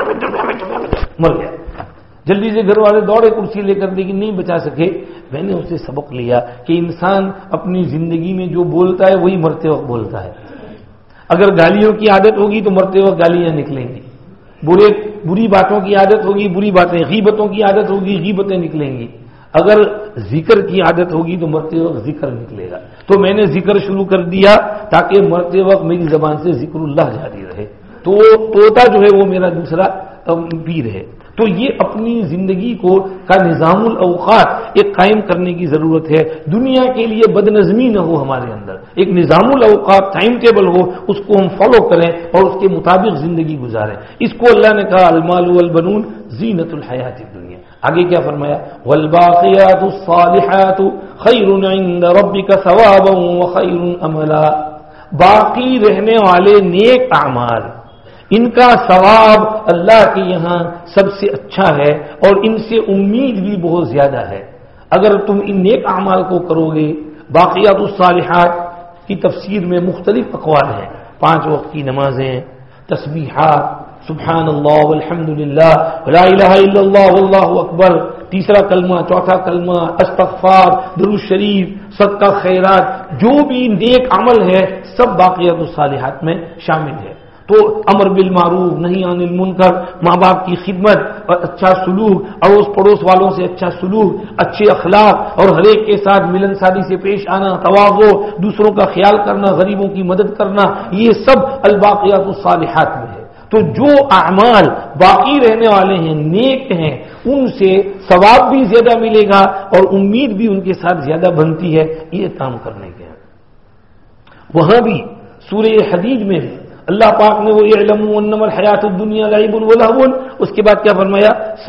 مر گیا. جلدی سے گھر والے دوڑے کرسی لے کر، لیکن نہیں بچا سکے. میں نے اسے سبق لیا کہ انسان اپنی زندگی میں جو بولتا ہے وہی مرتے وقت بولتا ہے. اگر گالیوں کی عادت ہوگی تو مرتے وقت گالیاں نکلیں گی، بری باتوں کی عادت ہوگی بری باتیں، غیبتوں کی عادت ہوگی غیبتیں نکلیں گی. اگر ذکر کی عادت ہوگی تو مرتے وقت ذکر نکلے گا. تو میں نے ذکر شروع کر دیا تاکہ مرتے وقت میری زبان سے ذکر اللہ جاری رہے. تو طوطا جو ہے وہ میرا دوسرا پیر ہے. تو یہ اپنی زندگی کا نظام الاوقات ایک قائم کرنے کی ضرورت ہے. دنیا کے لیے بد نظمی نہ ہو ہمارے اندر، ایک نظام الاوقات ٹائم ٹیبل ہو، اس کو ہم فالو کریں اور اس کے مطابق زندگی گزاریں. اس کو اللہ نے کہا المال والبنون زینت الحیات الدنیا. آگے کیا فرمایا؟ والباقیات الصالحات خیر عند ربک ثوابا وخیر املا. باقی رہنے والے نیک اعمال، ان کا ثواب اللہ کے یہاں سب سے اچھا ہے اور ان سے امید بھی بہت زیادہ ہے. اگر تم ان نیک اعمال کو کرو گے. باقیات الصالحات کی تفسیر میں مختلف اقوال ہیں. 5 وقت کی نمازیں، تسبیحات، سبحان اللہ والحمد للہ لا الہ الا اللہ واللہ اکبر، تیسرا کلمہ، چوتھا کلمہ، استغفار، درود شریف، صدقہ، خیرات، جو بھی نیک عمل ہے سب باقیات الصالحات میں شامل ہے. تو امر بالمعروف نہی عن المنکر، ماں باپ کی خدمت اور اچھا سلوک، اڑوس پڑوس والوں سے اچھا سلوک، اچھے اخلاق اور ہر ایک کے ساتھ ملنساری سے پیش آنا، تواضع، دوسروں کا خیال کرنا، غریبوں کی مدد کرنا، یہ سب الباقیات الصالحات میں ہے. تو جو اعمال باقی رہنے والے ہیں، نیک ہیں، ان سے ثواب بھی زیادہ ملے گا اور امید بھی ان کے ساتھ زیادہ بنتی ہے یہ کام کرنے کے. وہاں بھی سورہ حدید میں اللہ پاک نے وہ اعلموا انما الحیات الدنیا لعب ولہو، اس کے بعد کیا فرمایا؟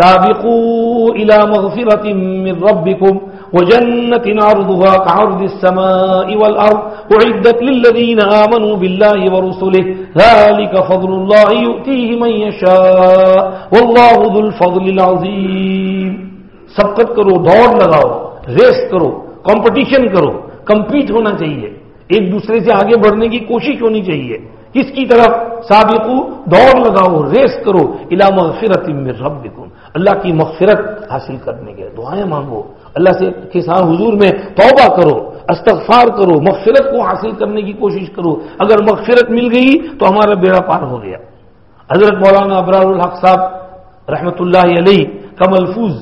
سابقوا الی مغفرۃ من ربکم وجنۃ عرضها كعرض السماء والارض اعدت للذین آمنوا باللہ ورسلہ ذلک فضل اللہ یؤتیہ من یشاء واللہ ذو الفضل العظیم. سبقت کرو، دوڑ لگاؤ، ریس کرو، کمپٹیشن کرو، کمپیٹ ہونا چاہیے، ایک دوسرے سے آگے بڑھنے کی کوشش ہونی چاہیے. کس کی طرف؟ سابقو، دوڑ لگاؤ، ریس کرو، الی مغفرۃ من ربکم، اللہ کی مغفرت حاصل کرنے کے. دعائیں مانگو اللہ سے کے ساتھ حضور میں، توبہ کرو، استغفار کرو، مغفرت کو حاصل کرنے کی کوشش کرو. اگر مغفرت مل گئی تو ہمارا بیڑا پار ہو گیا. حضرت مولانا ابرار الحق صاحب رحمۃ اللہ علیہ کا ملفوظ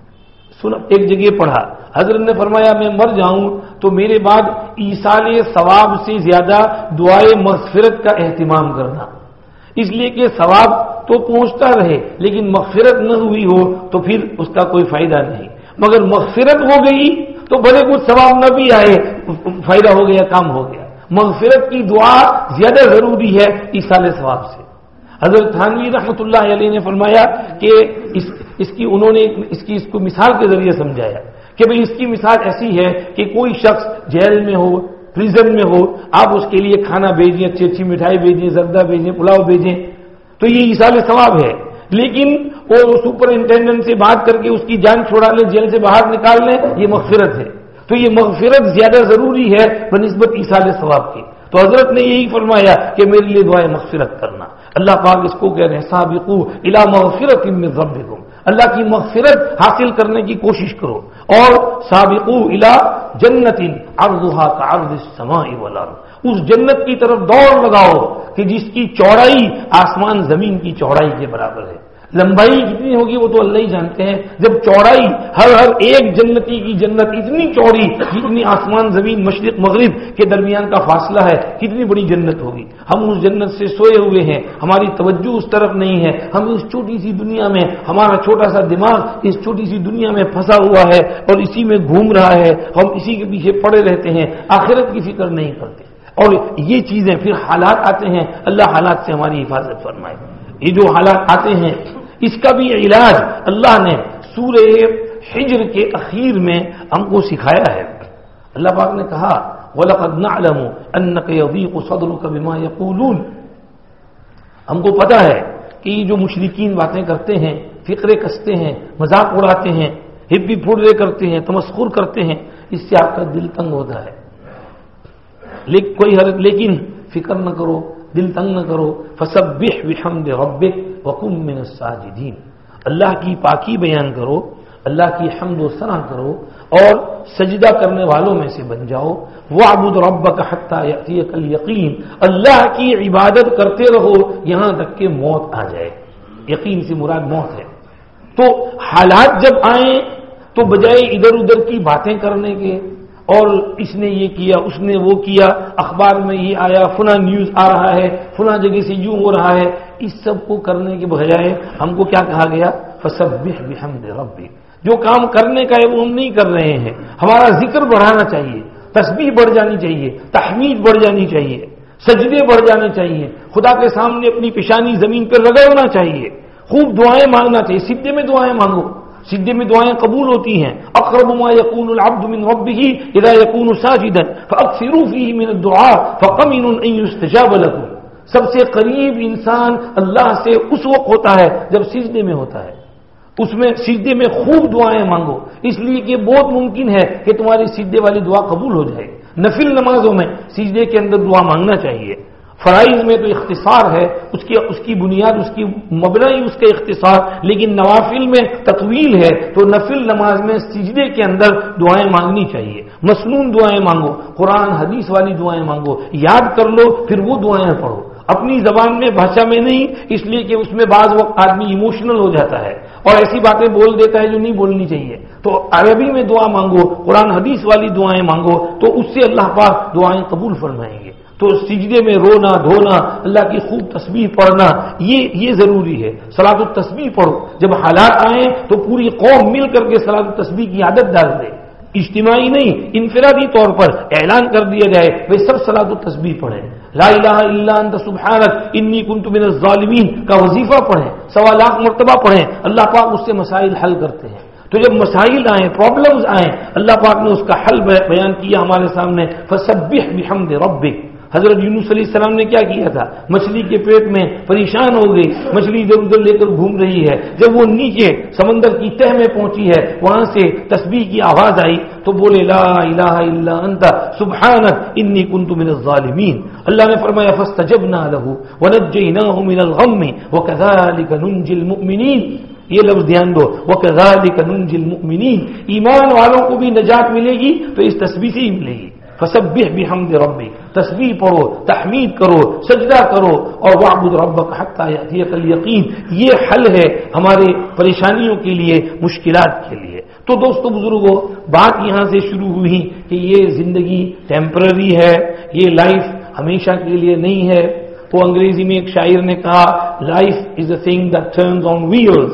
ایک جگہ پڑھا. حضرت نے فرمایا میں مر جاؤں تو میرے بعد ایصال ثواب سے زیادہ دعائے مغفرت کا اہتمام کرنا، اس لیے کہ ثواب تو پہنچتا رہے لیکن مغفرت نہ ہوئی ہو تو پھر اس کا کوئی فائدہ نہیں. مگر مغفرت ہو گئی تو بھلے کچھ ثواب نہ بھی آئے، فائدہ ہو گیا، کام ہو گیا. مغفرت کی دعا زیادہ ضروری ہے ایصال ثواب سے. حضرت تھانوی رحمۃ اللہ علیہ نے فرمایا کہ انہوں نے اس کو مثال کے ذریعے سمجھایا کہ بھئی اس کی مثال ایسی ہے کہ کوئی شخص جیل میں ہو، پریزن میں ہو، آپ اس کے لیے کھانا بھیجیں، اچھی اچھی مٹھائی بھیجیں، زردہ بھیجیں، پلاؤ بھیجیں، تو یہ ایصال ثواب ہے. لیکن وہ سپرنٹینڈنٹ سے بات کر کے اس کی جان چھڑا لیں، جیل سے باہر نکال لیں، یہ مغفرت ہے. تو یہ مغفرت زیادہ ضروری ہے بنسبت ایصال ثواب کی. تو حضرت نے یہی فرمایا کہ میرے لیے دعائے مغفرت کرنا. اللہ پاک اس کو کہہ رہے ہیں سابقوا الی مغفرۃ من ربکم، اللہ کی مغفرت حاصل کرنے کی کوشش کرو. اور سابقوا الی جنۃ عرضها كعرض السماء والارض، اس جنت کی طرف دوڑ لگاؤ کہ جس کی چوڑائی آسمان زمین کی چوڑائی کے برابر ہے. لمبائی کتنی ہوگی وہ تو اللہ ہی جانتے ہیں. جب چوڑائی ہر ایک جنتی کی جنت اتنی چوڑی جتنی آسمان زمین مشرق مغرب کے درمیان کا فاصلہ ہے، کتنی بڑی جنت ہوگی. ہم اس جنت سے سوئے ہوئے ہیں، ہماری توجہ اس طرف نہیں ہے. ہم اس چھوٹی سی دنیا میں، ہمارا چھوٹا سا دماغ اس چھوٹی سی دنیا میں پھنسا ہوا ہے اور اسی میں گھوم رہا ہے. ہم اسی کے پیچھے پڑے رہتے ہیں، آخرت کی فکر نہیں کرتے. اور یہ چیزیں پھر حالات آتے ہیں، اللہ حالات سے ہماری حفاظت فرمائے. یہ جو حالات آتے ہیں اس کا بھی علاج اللہ نے سورہ حجر کے اخیر میں ہم کو سکھایا ہے. اللہ پاک نے کہا وَلَقَدْ نَعْلَمُ أَنَّكَ يَضِيقُ صَدْرُكَ بِمَا يَقُولُونَ، ہم کو پتا ہے کہ یہ جو مشرکین باتیں کرتے ہیں، فقرے کستے ہیں، مذاق اڑاتے ہیں، ہپی پھوڑے کرتے ہیں، تمسخر کرتے ہیں، اس سے آپ کا دل تنگ ہوتا ہے. لیکن فکر نہ کرو، دل تنگ نہ کرو. فسبح بحمد ربک وکن من الساجدین، اللہ کی پاکی بیان کرو، اللہ کی حمد و ثنا کرو اور سجدہ کرنے والوں میں سے بن جاؤ. وَاعْبُدْ رَبَّكَ حَتَّى يَأْتِيَكَ الْيَقِينُ، اللہ کی عبادت کرتے رہو یہاں تک کہ موت آ جائے. یقین سے مراد موت ہے. تو حالات جب آئیں تو بجائے ادھر ادھر کی باتیں کرنے کے اور اس نے یہ کیا اس نے وہ کیا، اخبار میں یہ آیا، فلاں نیوز آ رہا ہے، فلاں جگہ سے یوں ہو رہا ہے، اس سب کو کرنے کے بجائے ہم کو کیا کہا گیا؟ فسبح بحمد ربک. جو کام کرنے کا ہے وہ ہم نہیں کر رہے ہیں. ہمارا ذکر بڑھانا چاہیے، تسبیح بڑھ جانی چاہیے، تحمید بڑھ جانی چاہیے، سجدے بڑھ جانے چاہیے، خدا کے سامنے اپنی پیشانی زمین پہ رگڑنا چاہیے، خوب دعائیں مانگنا چاہیے. سجدے میں دعائیں مانگو، سجدے میں دعائیں قبول ہوتی ہیں. اقرب ما يكون العبد من ربه اذا يكون ساجدا فاكثروا فيه من الدعاء فقمن ان يستجاب لكم. سب سے قریب انسان اللہ سے اس وقت ہوتا ہے جب سجدے میں ہوتا ہے. اس میں سجدے میں خوب دعائیں مانگو، اس لیے کہ بہت ممکن ہے کہ تمہاری سجدے والی دعا قبول ہو جائے. نفل نمازوں میں سجدے کے اندر دعا مانگنا چاہیے. فرائض میں تو اختصار ہے، اس کی بنیاد، اس کی مبنی اس کا اختصار، لیکن نوافل میں تطویل ہے. تو نفل نماز میں سجدے کے اندر دعائیں مانگنی چاہیے. مسنون دعائیں مانگو، قرآن حدیث والی دعائیں مانگو، یاد کر لو پھر وہ دعائیں پڑھو. اپنی زبان میں بھاشا میں نہیں، اس لیے کہ اس میں بعض وقت آدمی ایموشنل ہو جاتا ہے اور ایسی باتیں بول دیتا ہے جو نہیں بولنی چاہیے. تو عربی میں دعا مانگو، قرآن حدیث والی دعائیں مانگو، تو اس سے اللہ پاک دعائیں قبول فرمائیں گے. تو سجدے میں رونا دھونا، اللہ کی خوب تسبیح پڑھنا، یہ ضروری ہے. صلاۃ التسبیح پڑھو. جب حالات آئیں تو پوری قوم مل کر کے صلاۃ التسبیح کی عادت ڈال دے. اجتماعی نہیں، انفرادی طور پر اعلان کر دیا جائے وہ سب صلاۃ التسبیح پڑھیں. لا الہ الا انت سبحانک انی کنت من الظالمین کا وظیفہ پڑھیں، 1.25 لاکھ مرتبہ پڑھیں. اللہ پاک اس سے مسائل حل کرتے ہیں. تو جب مسائل آئیں، پرابلمز آئیں، اللہ پاک نے اس کا حل بیان کیا ہمارے سامنے. فسبح بحمد ربک. حضرت یونس علیہ السلام نے کیا کیا تھا؟ مچھلی کے پیٹ میں پریشان ہو گئی، مچھلی ادھر ادھر لے کر گھوم رہی ہے. جب وہ نیچے سمندر کی تہ میں پہنچی ہے، وہاں سے تسبیح کی آواز آئی تو بولے لا الہ الا انت سبحانک انی کنت من الظالمین. اللہ نے فرمایا فاستجبنا له ونجیناہ من الغم وکذالک ننجی المؤمنین. یہ لفظ دھیان دو، وکذالک ننجی المؤمنین. ایمان والوں کو بھی نجات ملے گی تو اس تسبیح سے ہی ملے گی. فسبح بحمد ربک، تسبیح پڑھو، تحمید کرو، سجدہ کرو. اور واعبد ربک حتی یأتیک الیقین. یہ حل ہے ہمارے پریشانیوں کے لیے، مشکلات کے لیے. تو دوستو بزرگوں، بات یہاں سے شروع ہوئی کہ یہ زندگی ٹیمپرری ہے، یہ لائف ہمیشہ کے لیے نہیں ہے. وہ انگریزی میں ایک شاعر نے کہا life is a thing that turns on wheels.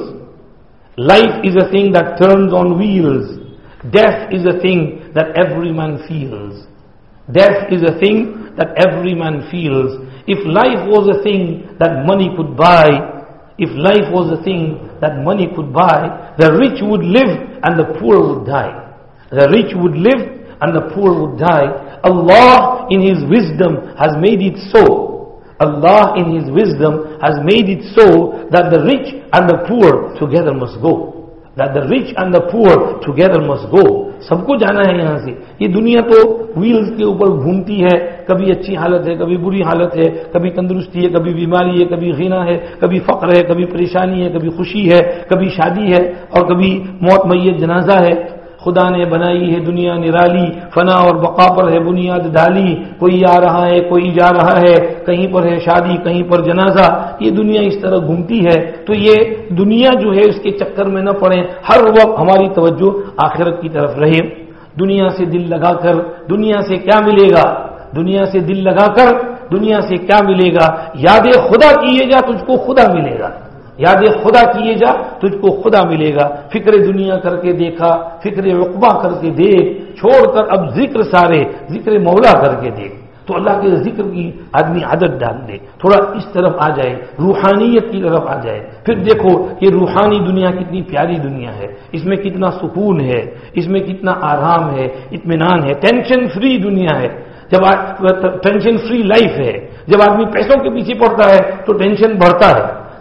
Life is a thing that turns on wheels. Death is a thing that every man feels. Death is a thing that every man feels. If life was a thing that money could buy, if life was a thing that money could buy, the rich would live and the poor would die. The rich would live and the poor would die. Allah in His wisdom has made it so. Allah in His wisdom has made it so that the rich and the poor together must go. That the rich and the poor together must go. سب کو جانا ہے یہاں سے. یہ دنیا تو ویلز کے اوپر گھومتی ہے، کبھی اچھی حالت ہے، کبھی بری حالت ہے، کبھی تندرستی ہے، کبھی بیماری ہے، کبھی غنا ہے، کبھی فقر ہے، کبھی پریشانی ہے، کبھی خوشی ہے، کبھی شادی ہے اور کبھی موت میت جنازہ ہے. خدا نے بنائی ہے دنیا نرالی، فنا اور بقا پر ہے بنیاد ڈالی. کوئی آ رہا ہے، کوئی جا رہا ہے، کہیں پر ہے شادی، کہیں پر جنازہ. یہ دنیا اس طرح گھومتی ہے. تو یہ دنیا جو ہے اس کے چکر میں نہ پڑیں، ہر وقت ہماری توجہ آخرت کی طرف رہے. دنیا سے دل لگا کر دنیا سے کیا ملے گا؟ دنیا سے دل لگا کر دنیا سے کیا ملے گا؟ یاد خدا کیے جا تجھ کو خدا ملے گا. یاد خدا کیے جا تجھ کو خدا ملے گا. فکر دنیا کر کے دیکھا، فکر عقبہ کر کے دیکھ، چھوڑ کر اب ذکر سارے، ذکر مولا کر کے دیکھ. تو اللہ کے ذکر کی آدمی عادت ڈال دے، تھوڑا اس طرف آ جائے، روحانیت کی طرف آ جائے. پھر دیکھو یہ روحانی دنیا کتنی پیاری دنیا ہے، اس میں کتنا سکون ہے، اس میں کتنا آرام ہے، اطمینان ہے. ٹینشن فری دنیا ہے، جب ٹینشن فری لائف ہے. جب آدمی پیسوں کے پیچھے پڑتا ہے تو ٹینشن بڑھتا ہے.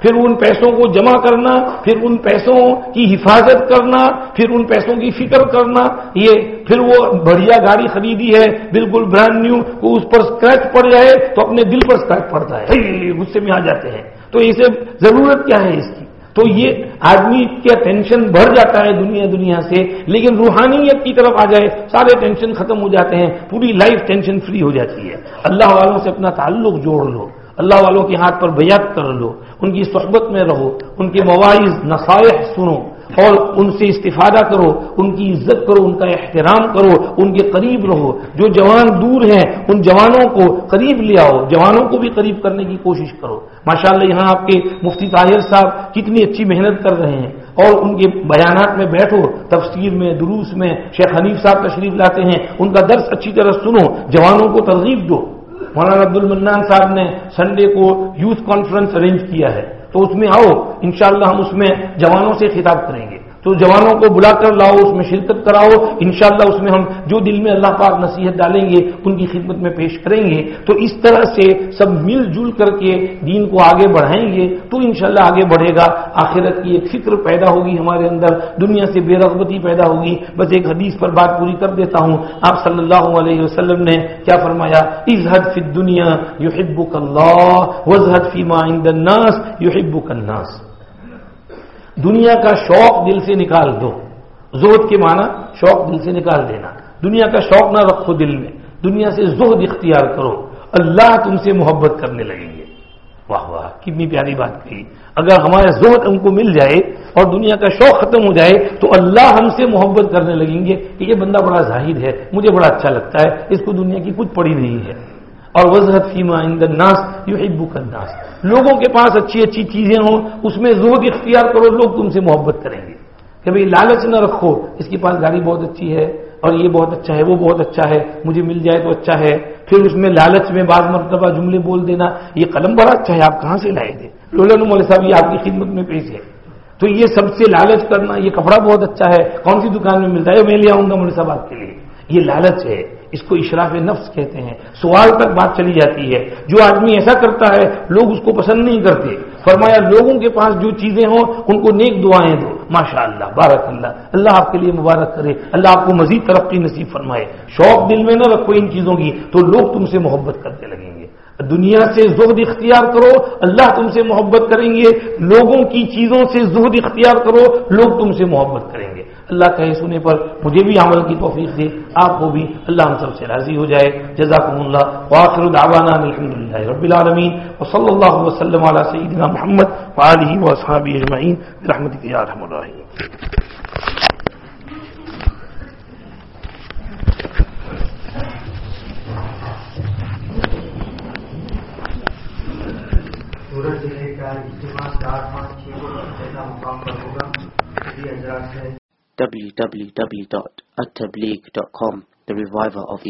پھر ان پیسوں کو جمع کرنا، پھر ان پیسوں کی حفاظت کرنا، پھر ان پیسوں کی فکر کرنا، یہ پھر وہ بڑھیا گاڑی خریدی ہے بالکل برانڈ نیو، اس پر اسکریچ پڑ جائے تو اپنے دل پر اسکریچ پڑتا ہے، غصے میں آ جاتے ہیں. تو اسے ضرورت کیا ہے اس کی؟ تو یہ آدمی کا ٹینشن بڑھ جاتا ہے دنیا سے، لیکن روحانیت کی طرف آ جائے سارے ٹینشن ختم ہو جاتے ہیں، پوری لائف ٹینشن فری ہو جاتی ہے. اللہ والوں سے اپنا تعلق جوڑ لو، اللہ والوں کے ہاتھ پر بیعت کر لو، ان کی صحبت میں رہو، ان کے مواعظ نصائح سنو اور ان سے استفادہ کرو، ان کی عزت کرو، ان کا احترام کرو، ان کے قریب رہو. جو جوان دور ہیں ان جوانوں کو قریب لے آؤ، جوانوں کو بھی قریب کرنے کی کوشش کرو. ماشاءاللہ یہاں آپ کے مفتی طاہر صاحب کتنی اچھی محنت کر رہے ہیں، اور ان کے بیانات میں بیٹھو، تفسیر میں، دروس میں. شیخ حنیف صاحب تشریف لاتے ہیں، ان کا درس اچھی طرح سنو، جوانوں کو ترغیب دو. مولانا عبد المنان صاحب نے سنڈے کو یوتھ کانفرنس ارینج کیا ہے، تو اس میں آؤ، انشاءاللہ ہم اس میں جوانوں سے خطاب کریں گے. تو جوانوں کو بلا کر لاؤ، اس میں شرکت کراؤ، انشاءاللہ اس میں ہم جو دل میں اللہ پاک نصیحت ڈالیں گے ان کی خدمت میں پیش کریں گے. تو اس طرح سے سب مل جل کر کے دین کو آگے بڑھائیں گے تو انشاءاللہ آگے بڑھے گا. آخرت کی ایک فکر پیدا ہوگی ہمارے اندر، دنیا سے بے رغبتی پیدا ہوگی. بس ایک حدیث پر بات پوری کر دیتا ہوں. آپ صلی اللہ علیہ وسلم نے کیا فرمایا؟ ازہد فی الدنیا یحبک اللہ وازہد فی ما عند الناس یحبک الناس. دنیا کا شوق دل سے نکال دو. زہد کے معنی شوق دل سے نکال دینا. دنیا کا شوق نہ رکھو دل میں، دنیا سے زہد اختیار کرو، اللہ تم سے محبت کرنے لگیں گے. واہ واہ، کتنی پیاری بات کہی. اگر ہمارا زہد ہم کو مل جائے اور دنیا کا شوق ختم ہو جائے تو اللہ ہم سے محبت کرنے لگیں گے کہ یہ بندہ بڑا زاہد ہے، مجھے بڑا اچھا لگتا ہے، اس کو دنیا کی کچھ پڑی نہیں ہے. اور وزہد فیما عند الناس یحبک الناس. لوگوں کے پاس اچھی اچھی چیزیں ہوں، اس میں زہد اختیار کرو، لوگ تم سے محبت کریں گے. کہ بھئی لالچ نہ رکھو، اس کے پاس گاڑی بہت اچھی ہے اور یہ بہت اچھا ہے، وہ بہت اچھا ہے، مجھے مل جائے تو اچھا ہے. پھر اس میں لالچ میں بعض مرتبہ جملے بول دینا، یہ قلم بڑا اچھا ہے، آپ کہاں سے لائے تھے؟ لولن مولوی صاحب یہ آپ کی خدمت میں پیش ہے. تو یہ سب سے لالچ کرنا، یہ کپڑا بہت اچھا ہے، کون سی دکان میں ملتا ہے، میں لے آؤں گا مولوی صاحب آپ کے لیے. یہ لالچ ہے، اس کو اشراف نفس کہتے ہیں. سوال تک بات چلی جاتی ہے. جو آدمی ایسا کرتا ہے لوگ اس کو پسند نہیں کرتے. فرمایا لوگوں کے پاس جو چیزیں ہوں ان کو نیک دعائیں دو. ماشاء اللہ، بارک اللہ، اللہ آپ کے لیے مبارک کرے، اللہ آپ کو مزید ترقی نصیب فرمائے. شوق دل میں نہ رکھو ان چیزوں کی تو لوگ تم سے محبت کرنے لگیں گے. دنیا سے زہد اختیار کرو، اللہ تم سے محبت کریں گے. لوگوں کی چیزوں سے زہد اختیار کرو، لوگ تم سے محبت کریں گے. اللہ کہے سنے پر مجھے بھی عمل کی توفیق دے، آپ کو بھی، اللہ ہم سب سے راضی ہو جائے. جزاکم اللہ. وآخر دعوانا الحمدللہ رب العالمین وصلی اللہ وسلم علی سیدنا محمد وآلہ واصحابہ اجمعین برحمتک یا ارحم الراحمین. سورج ضلع کا اجتماع 4-5-6 کو ایسا مقام پر ہوگا. حضرات سے www.attableek.com, the reviver of